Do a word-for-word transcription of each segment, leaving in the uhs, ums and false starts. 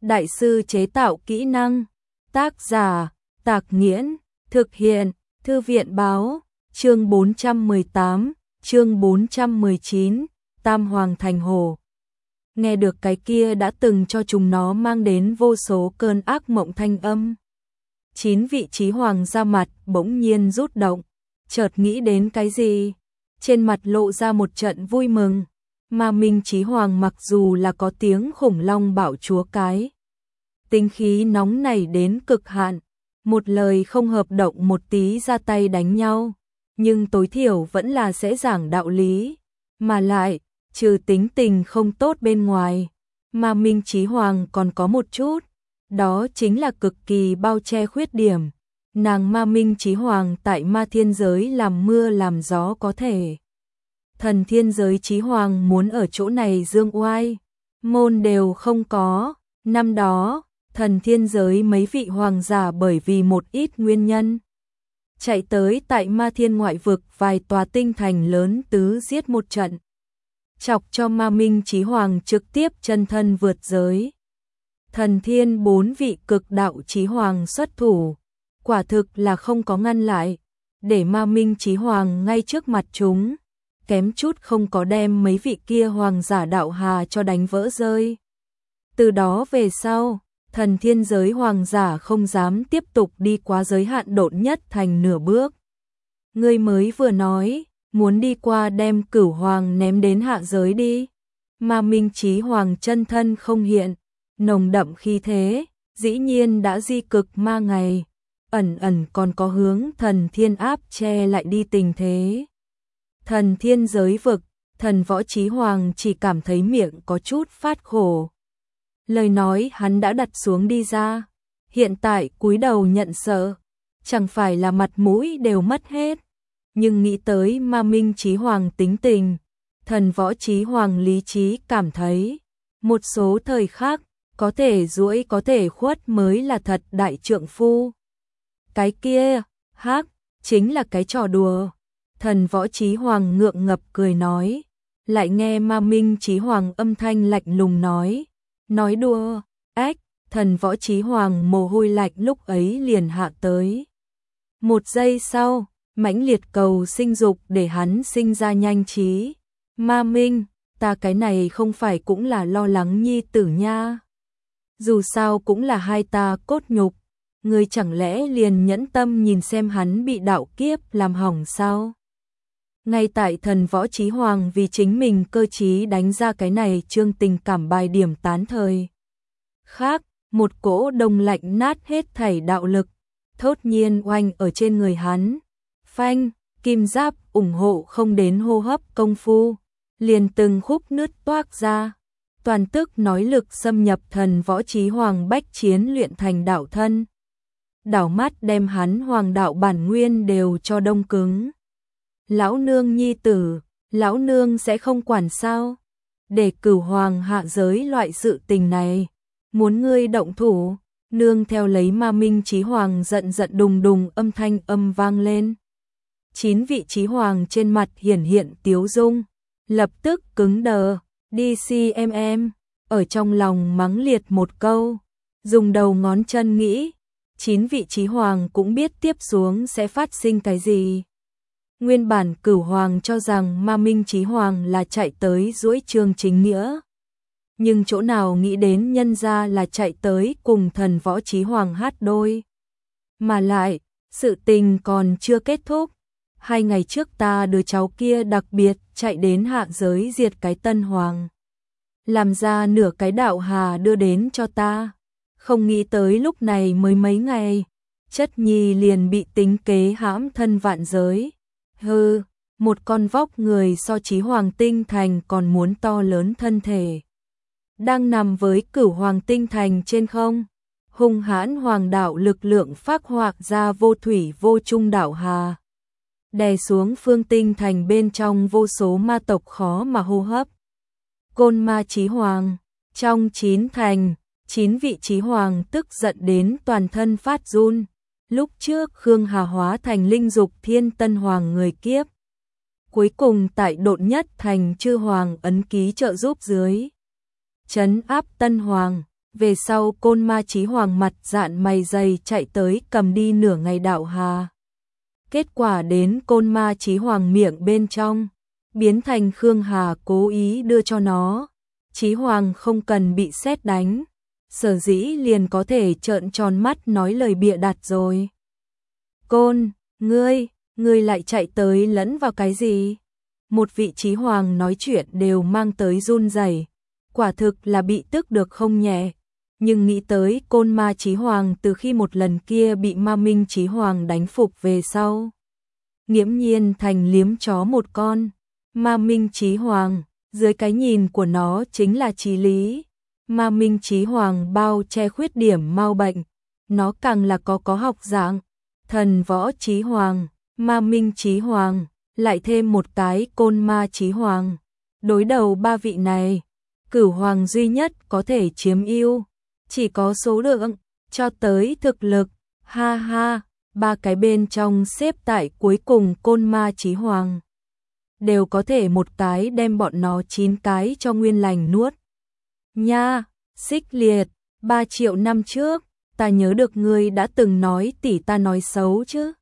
đại sư chế tạo kỹ năng. Tác giả, Tạc Nghiễn, thực hiện, Thư viện báo, chương bốn trăm mười tám, chương bốn trăm mười chín, Tam Hoàng Thành Hồ. Nghe được cái kia đã từng cho chúng nó mang đến vô số cơn ác mộng thanh âm. Chín vị chí hoàng ra mặt bỗng nhiên rút động, chợt nghĩ đến cái gì, trên mặt lộ ra một trận vui mừng. Ma Minh Chí Hoàng mặc dù là có tiếng khủng long bảo chúa cái, tính khí nóng nảy đến cực hạn, một lời không hợp động một tí ra tay đánh nhau, nhưng tối thiểu vẫn là sẽ giảng đạo lý, mà lại, trừ tính tình không tốt bên ngoài, Ma Minh Chí Hoàng còn có một chút, đó chính là cực kỳ bao che khuyết điểm. Nàng Ma Minh Chí Hoàng tại ma thiên giới làm mưa làm gió có thể. Thần thiên giới Chí Hoàng muốn ở chỗ này dương oai, môn đều không có. Năm đó, thần thiên giới mấy vị hoàng giả bởi vì một ít nguyên nhân, chạy tới tại ma thiên ngoại vực vài tòa tinh thành lớn tứ giết một trận, chọc cho Ma Minh Chí Hoàng trực tiếp chân thân vượt giới. Thần thiên bốn vị cực đạo Chí Hoàng xuất thủ, quả thực là không có ngăn lại, để Ma Minh Chí Hoàng ngay trước mặt chúng, kém chút không có đem mấy vị kia hoàng giả đạo hà cho đánh vỡ rơi. Từ đó về sau, thần thiên giới hoàng giả không dám tiếp tục đi qua giới hạn độn nhất thành nửa bước. Ngươi mới vừa nói, muốn đi qua đem Cửu Hoàng ném đến hạ giới đi. Ma Minh Chí Hoàng chân thân không hiện, nồng đậm khí thế, dĩ nhiên đã di cực ma ngày, ẩn ẩn còn có hướng thần thiên áp che lại đi tình thế. Thần thiên giới vực, thần võ Chí Hoàng chỉ cảm thấy miệng có chút phát khổ. Lời nói hắn đã đặt xuống đi ra, hiện tại cúi đầu nhận sợ, chẳng phải là mặt mũi đều mất hết. Nhưng nghĩ tới Ma Minh Chí Hoàng tính tình, thần võ Chí Hoàng lý trí cảm thấy, một số thời khắc, có thể duỗi có thể khuất mới là thật đại trượng phu. Cái kia, hắc, chính là cái trò đùa. Thần võ Chí Hoàng ngượng ngập cười nói, lại nghe Ma Minh Chí Hoàng âm thanh lạnh lùng nói, nói đùa, ếch, thần võ Chí Hoàng mồ hôi lạnh lúc ấy liền hạ tới. Một giây sau, mãnh liệt cầu sinh dục để hắn sinh ra nhanh trí. Ma Minh, ta cái này không phải cũng là lo lắng nhi tử nha. Dù sao cũng là hai ta cốt nhục, ngươi chẳng lẽ liền nhẫn tâm nhìn xem hắn bị đạo kiếp làm hỏng sao? Ngay tại thần võ Chí Hoàng vì chính mình cơ trí đánh ra cái này chương tình cảm bài điểm tán thời. Khác, một cỗ đông lạnh nát hết thảy đạo lực, thốt nhiên oanh ở trên người hắn. Phanh, kim giáp ủng hộ không đến hô hấp công phu, liền từng khúc nứt toác ra. Toàn tức nói lực xâm nhập thần võ Chí Hoàng bách chiến luyện thành đạo thân. Đảo mắt đem hắn hoàng đạo bản nguyên đều cho đông cứng. Lão nương nhi tử, lão nương sẽ không quản sao? Để Cửu Hoàng hạ giới loại sự tình này, muốn ngươi động thủ, nương theo lấy Ma Minh Chí Hoàng giận giận đùng đùng âm thanh âm vang lên. Chín vị Chí Hoàng trên mặt hiển hiện tiếu dung, lập tức cứng đờ, đi xê em em, ở trong lòng mắng liệt một câu, dùng đầu ngón chân nghĩ, chín vị Chí Hoàng cũng biết tiếp xuống sẽ phát sinh cái gì. Nguyên bản Cửu Hoàng cho rằng Ma Minh Chí Hoàng là chạy tới duỗi trường chính nghĩa, nhưng chỗ nào nghĩ đến nhân ra là chạy tới cùng thần võ Chí Hoàng hát đôi. Mà lại, sự tình còn chưa kết thúc. Hai ngày trước ta đứa cháu kia đặc biệt chạy đến hạ giới diệt cái Tân Hoàng, làm ra nửa cái đạo hà đưa đến cho ta. Không nghĩ tới lúc này mới mấy ngày, chất nhi liền bị tính kế hãm thân vạn giới. Hừ, một con vóc người so Chí Hoàng tinh thành còn muốn to lớn thân thể, đang nằm với Cửu Hoàng tinh thành trên không. Hung hãn hoàng đạo lực lượng phác hoạc ra vô thủy vô chung đạo hà, đè xuống phương tinh thành bên trong vô số ma tộc khó mà hô hấp. Côn Ma Chí Hoàng, trong chín thành, chín vị Chí Hoàng tức giận đến toàn thân phát run. Lúc trước Khương Hà hóa thành linh dục thiên tân hoàng người kiếp, cuối cùng tại độn nhất thành chư hoàng ấn ký trợ giúp dưới, trấn áp tân hoàng, Về sau Côn Ma Chí Hoàng mặt dạn mày dày chạy tới cầm đi nửa ngày đạo hà. Kết quả đến Côn Ma Chí Hoàng miệng bên trong, biến thành Khương Hà cố ý đưa cho nó. Chí Hoàng không cần bị sét đánh, sở dĩ liền có thể trợn tròn mắt nói lời bịa đặt rồi. Côn, ngươi, ngươi lại chạy tới lẫn vào cái gì? Một vị Chí Hoàng nói chuyện đều mang tới run rẩy, quả thực là bị tức được không nhẹ. Nhưng nghĩ tới Côn Ma Chí Hoàng từ khi một lần kia bị Ma Minh Chí Hoàng đánh phục về sau, nghiễm nhiên thành liếm chó một con. Ma Minh Chí Hoàng, dưới cái nhìn của nó chính là chí lý. Ma Minh Chí Hoàng bao che khuyết điểm mau bệnh, nó càng là có có học dạng. Thần Võ Chí Hoàng, Ma Minh Chí Hoàng, lại thêm một cái Côn Ma Chí Hoàng. Đối đầu ba vị này, Cửu Hoàng duy nhất có thể chiếm ưu, chỉ có số lượng, cho tới thực lực. Ha ha, ba cái bên trong xếp tại cuối cùng Côn Ma Chí Hoàng đều có thể một cái đem bọn nó chín cái cho nguyên lành nuốt. Nha, Xích Liệt, ba triệu năm trước, ta nhớ được ngươi đã từng nói tỷ ta nói xấu chứ.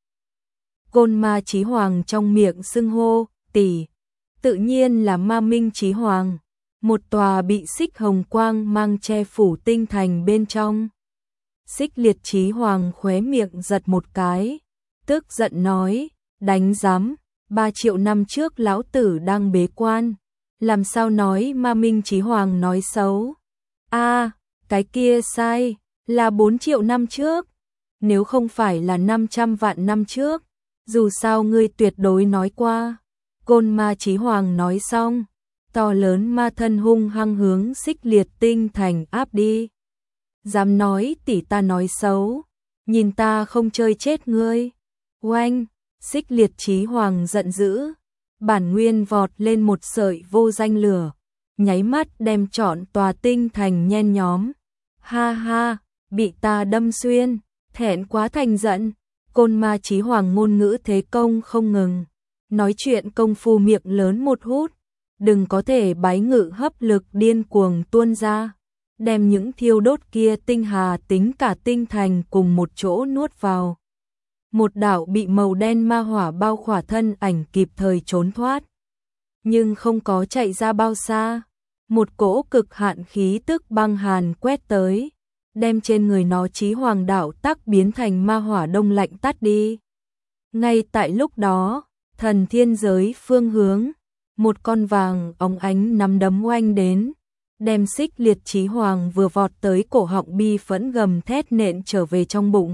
Côn Ma Chí Hoàng trong miệng xưng hô, tỷ, tự nhiên là Ma Minh Chí Hoàng, một tòa bị xích hồng quang mang che phủ tinh thành bên trong. Xích Liệt Chí Hoàng khóe miệng giật một cái, tức giận nói, đánh giám, ba triệu năm trước lão tử đang bế quan, làm sao nói Ma Minh Chí Hoàng nói xấu. A, cái kia sai, là bốn triệu năm trước, nếu không phải là năm trăm vạn năm trước, dù sao ngươi tuyệt đối nói qua. Côn Ma Chí Hoàng nói xong, to lớn ma thân hung hăng hướng Xích Liệt tinh thành áp đi. Dám nói tỷ ta nói xấu, nhìn ta không chơi chết ngươi. Oanh, Xích Liệt Chí Hoàng giận dữ, bản nguyên vọt lên một sợi vô danh lửa, nháy mắt đem trọn tòa tinh thành nhen nhóm. Ha ha, bị ta đâm xuyên, thẹn quá thành giận. Côn Ma Chí Hoàng ngôn ngữ thế công không ngừng, nói chuyện công phu miệng lớn một hút, đừng có thể bái ngự hấp lực điên cuồng tuôn ra, đem những thiêu đốt kia tinh hà tính cả tinh thành cùng một chỗ nuốt vào. Một đạo bị màu đen ma hỏa bao khỏa thân ảnh kịp thời trốn thoát, nhưng không có chạy ra bao xa, một cỗ cực hạn khí tức băng hàn quét tới, đem trên người nó Chí Hoàng đạo tắc biến thành ma hỏa đông lạnh tắt đi. Ngay tại lúc đó, thần thiên giới phương hướng, một con vàng óng ánh nắm đấm oanh đến, đem Xích Liệt Chí Hoàng vừa vọt tới cổ họng bi phẫn gầm thét nện trở về trong bụng.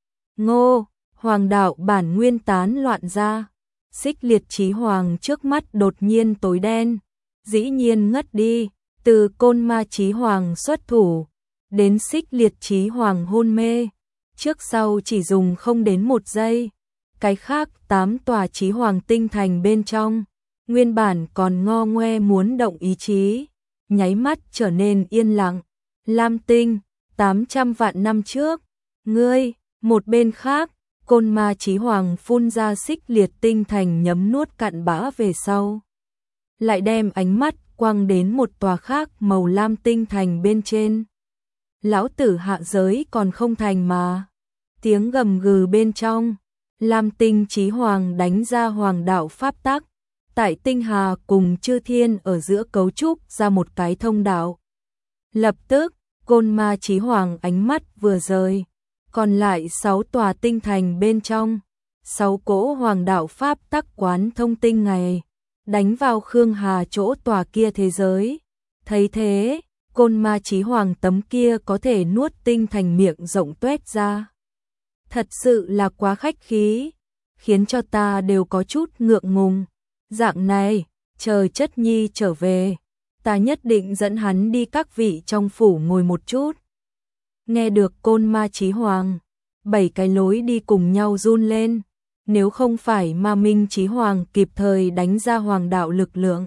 Ngô, Hoàng đạo bản nguyên tán loạn ra, Xích Liệt Chí Hoàng trước mắt đột nhiên tối đen, dĩ nhiên ngất đi, từ Côn Ma Chí Hoàng xuất thủ, đến Xích Liệt Chí Hoàng hôn mê, trước sau chỉ dùng không đến một giây. Cái khác tám tòa Chí Hoàng tinh thành bên trong, nguyên bản còn ngo ngoe muốn động ý chí, nháy mắt trở nên yên lặng. Lam Tinh, tám trăm vạn năm trước, ngươi, một bên khác, Côn Ma Chí Hoàng phun ra Xích Liệt tinh thành nhấm nuốt cặn bã về sau, lại đem ánh mắt quăng đến một tòa khác màu lam tinh thành bên trên. Lão tử hạ giới còn không thành mà. Tiếng gầm gừ bên trong, Lam Tinh Chí Hoàng đánh ra hoàng đạo pháp tắc, tại tinh hà cùng chư thiên ở giữa cấu trúc ra một cái thông đạo. Lập tức, Côn Ma Chí Hoàng ánh mắt vừa rời, còn lại sáu tòa tinh thành bên trong, sáu cỗ hoàng đạo pháp tắc quán thông tinh ngày, đánh vào Khương Hà chỗ tòa kia thế giới. Thấy thế, Côn Ma Chí Hoàng tấm kia có thể nuốt tinh thành miệng rộng tuét ra. Thật sự là quá khách khí, khiến cho ta đều có chút ngượng ngùng. Dạng này, chờ Chất Nhi trở về, ta nhất định dẫn hắn đi các vị trong phủ ngồi một chút. Nghe được Côn Ma Chí Hoàng, bảy cái lối đi cùng nhau run lên, nếu không phải Ma Minh Chí Hoàng kịp thời đánh ra hoàng đạo lực lượng,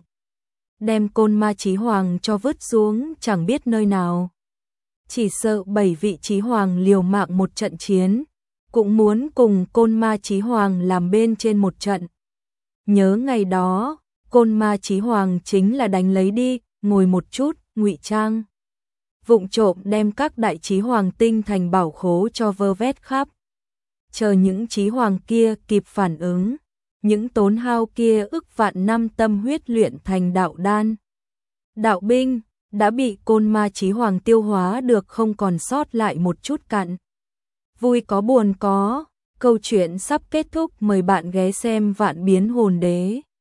đem Côn Ma Chí Hoàng cho vứt xuống chẳng biết nơi nào. Chỉ sợ bảy vị Chí Hoàng liều mạng một trận chiến, cũng muốn cùng Côn Ma Chí Hoàng làm bên trên một trận. Nhớ ngày đó, Côn Ma Chí Hoàng chính là đánh lấy đi, ngồi một chút, ngụy trang. vụng trộm đem các đại chí hoàng tinh thành bảo khố cho vơ vét khắp. Chờ những chí hoàng kia kịp phản ứng, những tốn hao kia ức vạn năm tâm huyết luyện thành đạo đan, đạo binh, đã bị côn ma chí hoàng tiêu hóa được không còn sót lại một chút cặn. Vui có buồn có, câu chuyện sắp kết thúc, mời bạn ghé xem Vạn Biến Hồn Đế.